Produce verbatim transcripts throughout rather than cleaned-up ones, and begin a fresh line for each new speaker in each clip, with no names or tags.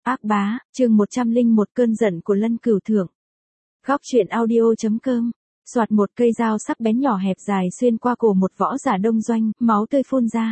Ác bá, chương một trăm lẻ một cơn giận của Lân Cửu thượng. Góc truyện audio.com. Soạt một cây dao sắc bén nhỏ hẹp dài xuyên qua cổ một võ giả đông doanh, máu tươi phun ra.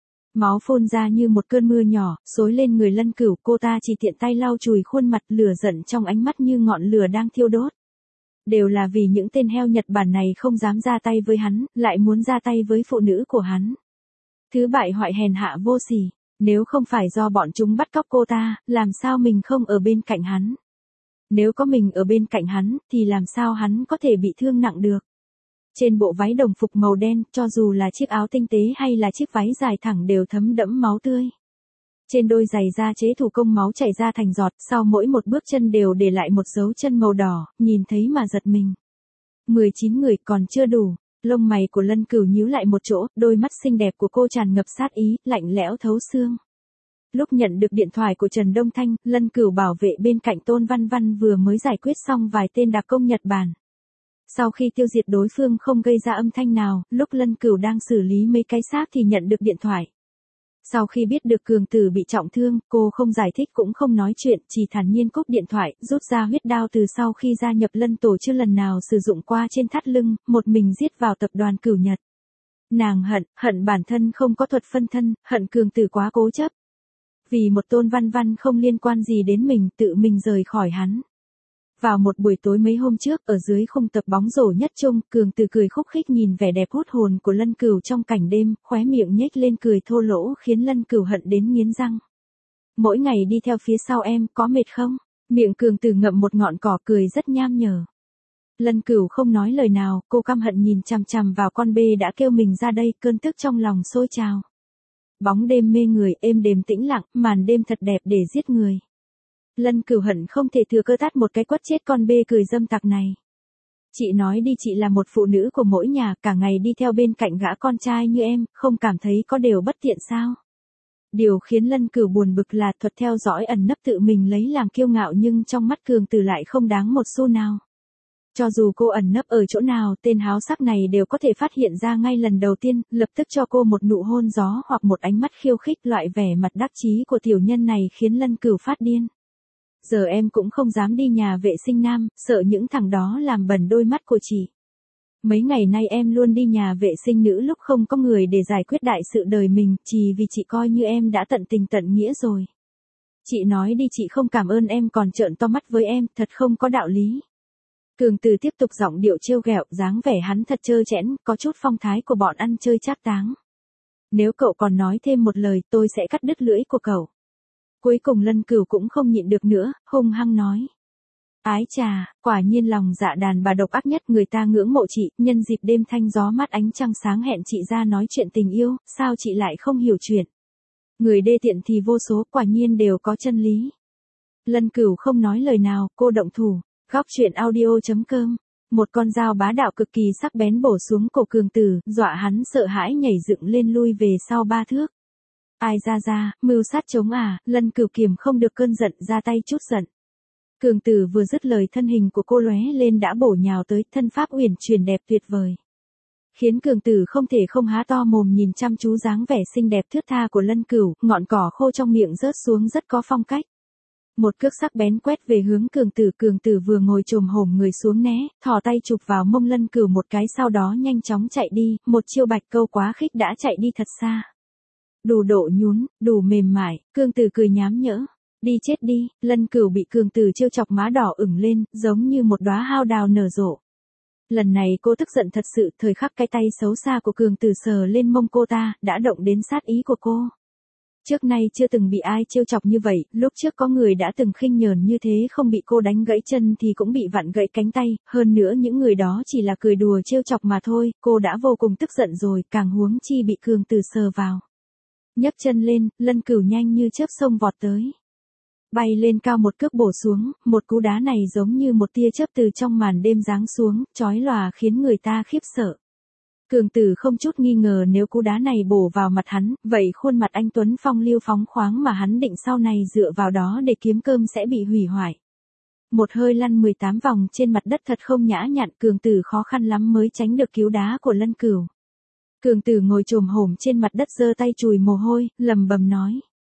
Máu phun ra như một cơn mưa nhỏ, xối lên người Lân Cửu, cô ta chỉ tiện tay lau chùi khuôn mặt, lửa giận trong ánh mắt như ngọn lửa đang thiêu đốt. Đều là vì những tên heo Nhật Bản này không dám ra tay với hắn, lại muốn ra tay với phụ nữ của hắn. Thứ bại hoại hèn hạ vô sỉ. Nếu không phải do bọn chúng bắt cóc cô ta, làm sao mình không ở bên cạnh hắn? Nếu có mình ở bên cạnh hắn, thì làm sao hắn có thể bị thương nặng được? Trên bộ váy đồng phục màu đen, cho dù là chiếc áo tinh tế hay là chiếc váy dài thẳng đều thấm đẫm máu tươi. Trên đôi giày da chế thủ công máu chảy ra thành giọt, sau mỗi một bước chân đều để lại một dấu chân màu đỏ, nhìn thấy mà giật mình. mười chín người còn chưa đủ. Lông mày của Lân Cửu nhíu lại một chỗ, đôi mắt xinh đẹp của cô tràn ngập sát ý, lạnh lẽo thấu xương. Lúc nhận được điện thoại của Trần Đông Thanh, Lân Cửu bảo vệ bên cạnh Tôn Văn Văn vừa mới giải quyết xong vài tên đặc công Nhật Bản. Sau khi tiêu diệt đối phương không gây ra âm thanh nào, lúc Lân Cửu đang xử lý mấy cái xác thì nhận được điện thoại. Sau khi biết được Cường Tử bị trọng thương, cô không giải thích cũng không nói chuyện, chỉ thản nhiên cúp điện thoại, rút ra huyết đao từ sau khi gia nhập Lân tổ chưa lần nào sử dụng qua trên thắt lưng, một mình giết vào tập đoàn Cửu Nhật. Nàng hận, hận bản thân không có thuật phân thân, hận Cường Tử quá cố chấp. Vì một Tôn Văn Văn không liên quan gì đến mình, tự mình rời khỏi hắn. Vào một buổi tối mấy hôm trước, ở dưới khung tập bóng rổ nhất trung, Cường Tử cười khúc khích nhìn vẻ đẹp hút hồn của Lân Cửu trong cảnh đêm, khóe miệng nhếch lên cười thô lỗ khiến Lân Cửu hận đến nghiến răng. Mỗi ngày đi theo phía sau em, có mệt không? Miệng Cường Tử ngậm một ngọn cỏ cười rất nham nhở. Lân Cửu không nói lời nào, cô căm hận nhìn chằm chằm vào con bê đã kêu mình ra đây, cơn tức trong lòng sôi trào. Bóng đêm mê người, êm đềm tĩnh lặng, màn đêm thật đẹp để giết người. Lân Cửu hận không thể thừa cơ tát một cái quất chết con bê cười dâm tặc này. Chị nói đi, chị là một phụ nữ của mỗi nhà, cả ngày đi theo bên cạnh gã con trai như em, không cảm thấy có điều bất tiện sao? Điều khiến Lân Cửu buồn bực là thuật theo dõi ẩn nấp tự mình lấy làm kiêu ngạo nhưng trong mắt Cường Tử lại không đáng một xu nào. Cho dù cô ẩn nấp ở chỗ nào, tên háo sắc này đều có thể phát hiện ra ngay lần đầu tiên, lập tức cho cô một nụ hôn gió hoặc một ánh mắt khiêu khích. Loại vẻ mặt đắc chí của tiểu nhân này khiến Lân Cửu phát điên. Giờ em cũng không dám đi nhà vệ sinh nam, sợ những thằng đó làm bẩn đôi mắt của chị. Mấy ngày nay em luôn đi nhà vệ sinh nữ lúc không có người để giải quyết đại sự đời mình, chỉ vì chị coi như em đã tận tình tận nghĩa rồi. Chị nói đi, chị không cảm ơn em còn trợn to mắt với em, thật không có đạo lý. Cường Tử tiếp tục giọng điệu trêu ghẹo, dáng vẻ hắn thật trơ trẽn, có chút phong thái của bọn ăn chơi trác táng. Nếu cậu còn nói thêm một lời, tôi sẽ cắt đứt lưỡi của cậu. Cuối cùng Lân Cửu cũng không nhịn được nữa, hung hăng nói. Ái chà, quả nhiên lòng dạ đàn bà độc ác nhất, người ta ngưỡng mộ chị, nhân dịp đêm thanh gió mát ánh trăng sáng hẹn chị ra nói chuyện tình yêu, sao chị lại không hiểu chuyện. Người đê tiện thì vô số, quả nhiên đều có chân lý. Lân Cửu không nói lời nào, cô động thủ. Góc truyện audio.com. Một con dao bá đạo cực kỳ sắc bén bổ xuống cổ Cường Tử, dọa hắn sợ hãi nhảy dựng lên lui về sau ba thước. Ai ra ra, mưu sát chống à, Lân Cửu kiềm không được cơn giận, ra tay chút giận. Cường Tử vừa dứt lời thân hình của cô lóe lên đã bổ nhào tới, thân pháp uyển chuyển đẹp tuyệt vời. Khiến Cường Tử không thể không há to mồm nhìn chăm chú dáng vẻ xinh đẹp thướt tha của Lân Cửu, ngọn cỏ khô trong miệng rớt xuống rất có phong cách. Một cước sắc bén quét về hướng Cường Tử, Cường Tử vừa ngồi chồm hổm người xuống né, thò tay chụp vào mông Lân Cửu một cái sau đó nhanh chóng chạy đi, một chiêu bạch câu quá khích đã chạy đi thật xa. Đủ độ nhún, đủ mềm mại, Cường Tử cười nhám nhỡ. Đi chết đi, Lân Cửu bị Cường Tử trêu chọc má đỏ ửng lên, giống như một đóa hao đào nở rộ. Lần này cô tức giận thật sự, thời khắc cái tay xấu xa của Cường Tử sờ lên mông cô ta, đã động đến sát ý của cô. Trước nay chưa từng bị ai trêu chọc như vậy, lúc trước có người đã từng khinh nhờn như thế không bị cô đánh gãy chân thì cũng bị vặn gãy cánh tay, hơn nữa những người đó chỉ là cười đùa trêu chọc mà thôi, cô đã vô cùng tức giận rồi, càng huống chi bị Cường Tử sờ vào. Nhấc chân lên, Lân Cửu nhanh như chớp xông vọt tới. Bay lên cao một cước bổ xuống, một cú đá này giống như một tia chớp từ trong màn đêm giáng xuống, chói lòa khiến người ta khiếp sợ. Cường Tử không chút nghi ngờ nếu cú đá này bổ vào mặt hắn, vậy khuôn mặt anh tuấn phong lưu phóng khoáng mà hắn định sau này dựa vào đó để kiếm cơm sẽ bị hủy hoại. Một hơi lăn mười tám vòng trên mặt đất thật không nhã nhặn, Cường Tử khó khăn lắm mới tránh được cứu đá của Lân Cửu. Cường Tử ngồi chồm hổm trên mặt đất giơ tay chùi mồ hôi, lầm bầm nói.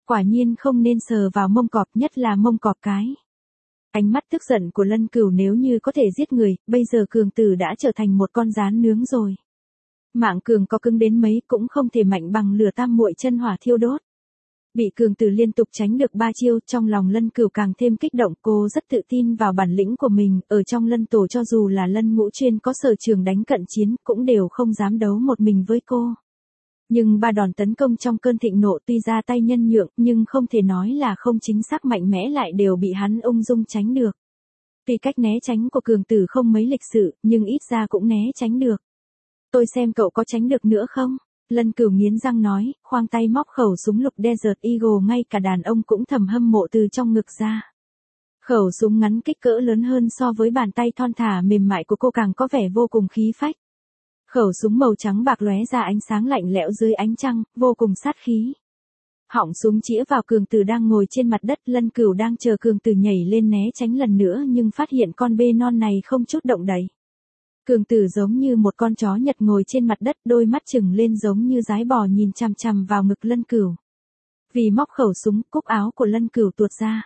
Quả nhiên không nên sờ vào mông cọp, nhất là mông cọp cái. Ánh mắt tức giận của Lân Cửu nếu như có thể giết người, bây giờ Cường Tử đã trở thành một con rán nướng rồi. Mạng Cường có cứng đến mấy cũng không thể mạnh bằng lửa tam muội chân hỏa thiêu đốt. Bị Cường Tử liên tục tránh được ba chiêu, trong lòng Lân Cửu càng thêm kích động, cô rất tự tin vào bản lĩnh của mình, ở trong Lân tổ cho dù là Lân Ngũ Chuyên có sở trường đánh cận chiến, cũng đều không dám đấu một mình với cô. Nhưng ba đòn tấn công trong cơn thịnh nộ tuy ra tay nhân nhượng, nhưng không thể nói là không chính xác mạnh mẽ lại đều bị hắn ung dung tránh được. Tuy cách né tránh của Cường Tử không mấy lịch sự, nhưng ít ra cũng né tránh được. Tôi xem cậu có tránh được nữa không? Lân Cửu nghiến răng nói, khoang tay móc khẩu súng lục Desert Eagle, ngay cả đàn ông cũng thầm hâm mộ từ trong ngực ra. Khẩu súng ngắn kích cỡ lớn hơn so với bàn tay thon thả mềm mại của cô càng có vẻ vô cùng khí phách. Khẩu súng màu trắng bạc lóe ra ánh sáng lạnh lẽo dưới ánh trăng, vô cùng sát khí. Họng súng chĩa vào Cường Tử đang ngồi trên mặt đất, Lân Cửu đang chờ Cường Tử nhảy lên né tránh lần nữa nhưng phát hiện con bê non này không chút động đậy. Cường Tử giống như một con chó Nhật ngồi trên mặt đất, đôi mắt trừng lên giống như dái bò nhìn chằm chằm vào ngực Lân Cửu. Vì móc khẩu súng, cúc áo của Lân Cửu tuột ra.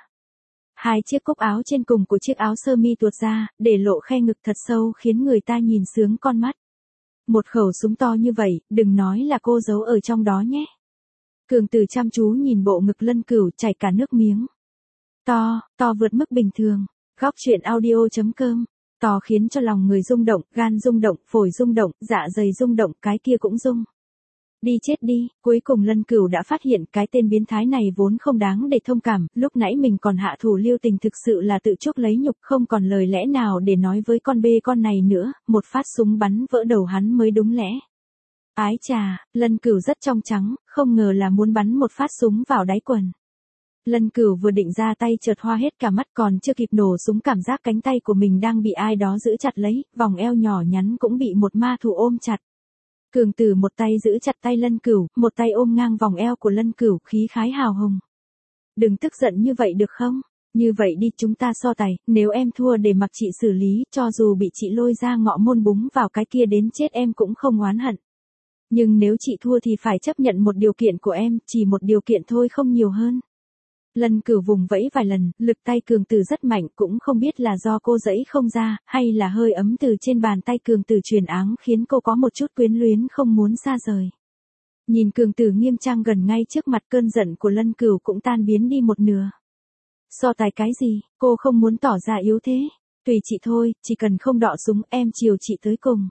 Hai chiếc cúc áo trên cùng của chiếc áo sơ mi tuột ra, để lộ khe ngực thật sâu khiến người ta nhìn sướng con mắt. Một khẩu súng to như vậy, đừng nói là cô giấu ở trong đó nhé. Cường Tử chăm chú nhìn bộ ngực Lân Cửu chảy cả nước miếng. To, to vượt mức bình thường. Góc truyện audio chấm com. To khiến cho lòng người rung động, gan rung động, phổi rung động, dạ dày rung động, cái kia cũng rung. Đi chết đi, cuối cùng Lân Cửu đã phát hiện cái tên biến thái này vốn không đáng để thông cảm, lúc nãy mình còn hạ thủ lưu tình thực sự là tự chuốc lấy nhục, không còn lời lẽ nào để nói với con bê con này nữa, một phát súng bắn vỡ đầu hắn mới đúng lẽ. Ái chà, Lân Cửu rất trong trắng, không ngờ là muốn bắn một phát súng vào đáy quần. Lân Cửu vừa định ra tay chợt hoa hết cả mắt, còn chưa kịp nổ súng cảm giác cánh tay của mình đang bị ai đó giữ chặt lấy, vòng eo nhỏ nhắn cũng bị một ma thủ ôm chặt. Cường Tử một tay giữ chặt tay Lân Cửu, một tay ôm ngang vòng eo của Lân Cửu, khí khái hào hùng. Đừng tức giận như vậy được không? Như vậy đi, chúng ta so tài, nếu em thua để mặc chị xử lý, cho dù bị chị lôi ra ngọ môn búng vào cái kia đến chết em cũng không oán hận. Nhưng nếu chị thua thì phải chấp nhận một điều kiện của em, chỉ một điều kiện thôi, không nhiều hơn. Lân Cửu vùng vẫy vài lần, lực tay Cường Tử rất mạnh, cũng không biết là do cô dẫy không ra, hay là hơi ấm từ trên bàn tay Cường Tử truyền áng khiến cô có một chút quyến luyến không muốn xa rời. Nhìn Cường Tử nghiêm trang gần ngay trước mặt, cơn giận của Lân Cửu cũng tan biến đi một nửa. So tài cái gì, cô không muốn tỏ ra yếu thế. Tùy chị thôi, chỉ cần không đọ súng em chiều chị tới cùng.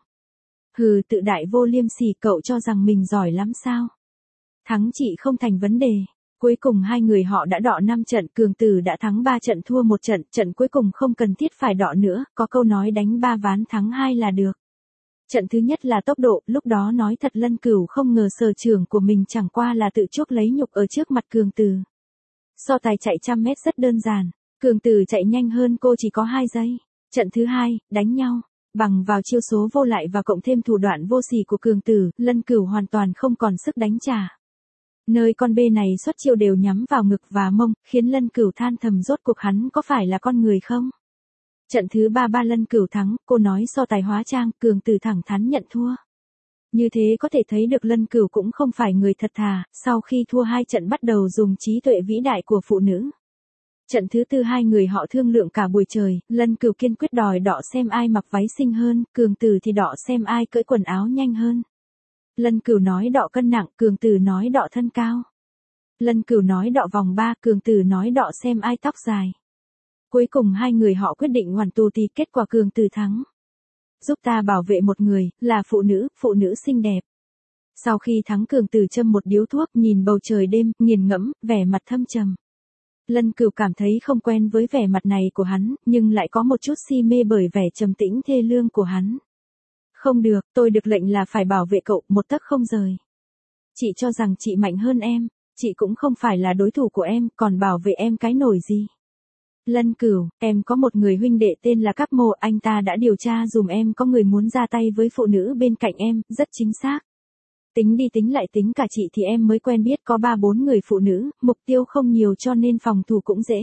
Hừ, tự đại vô liêm sỉ, cậu cho rằng mình giỏi lắm sao? Thắng chị không thành vấn đề. Cuối cùng hai người họ đã đọ năm trận, Cường Tử đã thắng ba trận thua một trận, trận cuối cùng không cần thiết phải đọ nữa, có câu nói đánh ba ván thắng hai là được. Trận thứ nhất là tốc độ, lúc đó nói thật Lân Cửu không ngờ sở trường của mình chẳng qua là tự chuốc lấy nhục ở trước mặt Cường Tử. So tài chạy trăm mét rất đơn giản, Cường Tử chạy nhanh hơn cô chỉ có hai giây. Trận thứ hai, đánh nhau. Bằng vào chiêu số vô lại và cộng thêm thủ đoạn vô sỉ của Cường Tử, Lân Cửu hoàn toàn không còn sức đánh trả. Nơi con bê này xuất chiêu đều nhắm vào ngực và mông, khiến Lân Cửu than thầm rốt cuộc hắn có phải là con người không? Trận thứ ba ba Lân Cửu thắng, cô nói so tài hóa trang, Cường Tử thẳng thắn nhận thua. Như thế có thể thấy được Lân Cửu cũng không phải người thật thà, sau khi thua hai trận bắt đầu dùng trí tuệ vĩ đại của phụ nữ. Trận thứ tư hai người họ thương lượng cả buổi trời, Lân Cửu kiên quyết đòi đọ xem ai mặc váy xinh hơn, Cường Tử thì đọ xem ai cởi quần áo nhanh hơn. Lân Cửu nói đọ cân nặng, Cường Tử nói đọ thân cao. Lân Cửu nói đọ vòng ba, Cường Tử nói đọ xem ai tóc dài. Cuối cùng hai người họ quyết định hoàn tù thì kết quả Cường Tử thắng. Giúp ta bảo vệ một người, là phụ nữ, phụ nữ xinh đẹp. Sau khi thắng Cường Tử châm một điếu thuốc, nhìn bầu trời đêm, nghiền ngẫm, vẻ mặt thâm trầm. Lân Cửu cảm thấy không quen với vẻ mặt này của hắn, nhưng lại có một chút si mê bởi vẻ trầm tĩnh thê lương của hắn. Không được, tôi được lệnh là phải bảo vệ cậu, một tấc không rời. Chị cho rằng chị mạnh hơn em, chị cũng không phải là đối thủ của em, còn bảo vệ em cái nổi gì. Lân Cửu, em có một người huynh đệ tên là Cáp Mộ, anh ta đã điều tra dùm em có người muốn ra tay với phụ nữ bên cạnh em, rất chính xác. Tính đi tính lại tính cả chị thì em mới quen biết có ba bốn người phụ nữ, mục tiêu không nhiều cho nên phòng thủ cũng dễ.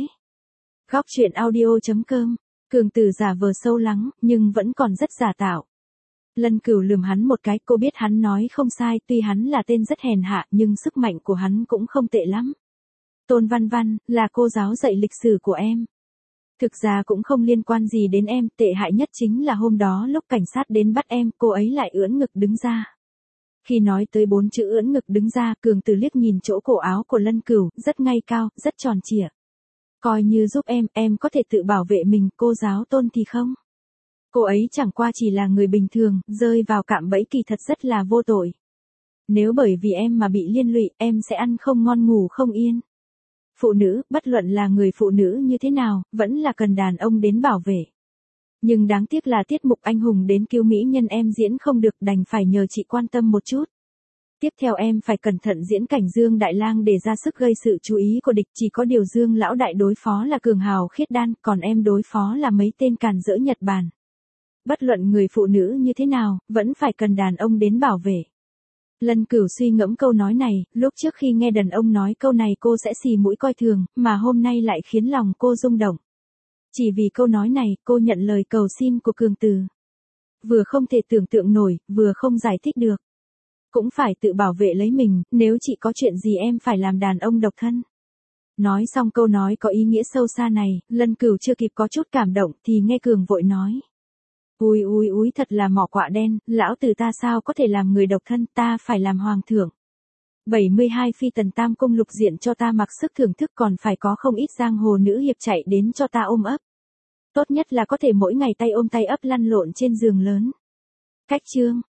Góc truyện audio chấm com, Cường Tử giả vờ sâu lắng, nhưng vẫn còn rất giả tạo. Lân Cửu lườm hắn một cái, cô biết hắn nói không sai, tuy hắn là tên rất hèn hạ nhưng sức mạnh của hắn cũng không tệ lắm. Tôn Văn Văn, là cô giáo dạy lịch sử của em. Thực ra cũng không liên quan gì đến em, tệ hại nhất chính là hôm đó lúc cảnh sát đến bắt em, cô ấy lại ưỡn ngực đứng ra. Khi nói tới bốn chữ ưỡn ngực đứng ra, Cường Từ liếc nhìn chỗ cổ áo của Lân Cửu, rất ngay cao, rất tròn trịa. Coi như giúp em, em có thể tự bảo vệ mình, cô giáo Tôn thì không. Cô ấy chẳng qua chỉ là người bình thường, rơi vào cạm bẫy kỳ thật rất là vô tội. Nếu bởi vì em mà bị liên lụy, em sẽ ăn không ngon ngủ không yên. Phụ nữ, bất luận là người phụ nữ như thế nào, vẫn là cần đàn ông đến bảo vệ. Nhưng đáng tiếc là tiết mục anh hùng đến cứu mỹ nhân em diễn không được, đành phải nhờ chị quan tâm một chút. Tiếp theo em phải cẩn thận diễn cảnh Dương Đại Lang để ra sức gây sự chú ý của địch, chỉ có điều Dương Lão Đại đối phó là cường hào khiết đan, còn em đối phó là mấy tên càn rỡ Nhật Bản. Bất luận người phụ nữ như thế nào, vẫn phải cần đàn ông đến bảo vệ. Lân Cửu suy ngẫm câu nói này, lúc trước khi nghe đàn ông nói câu này cô sẽ xì mũi coi thường, mà hôm nay lại khiến lòng cô rung động. Chỉ vì câu nói này, cô nhận lời cầu xin của Cường Từ. Vừa không thể tưởng tượng nổi, vừa không giải thích được. Cũng phải tự bảo vệ lấy mình, nếu chị có chuyện gì em phải làm đàn ông độc thân. Nói xong câu nói có ý nghĩa sâu xa này, Lân Cửu chưa kịp có chút cảm động thì nghe Cường vội nói. Ui ui ui thật là mỏ quạ đen, lão tử ta sao có thể làm người độc thân, ta phải làm hoàng thượng. bảy mươi hai phi tần tam cung lục diện cho ta mặc sức thưởng thức, còn phải có không ít giang hồ nữ hiệp chạy đến cho ta ôm ấp. Tốt nhất là có thể mỗi ngày tay ôm tay ấp lăn lộn trên giường lớn. Cách chương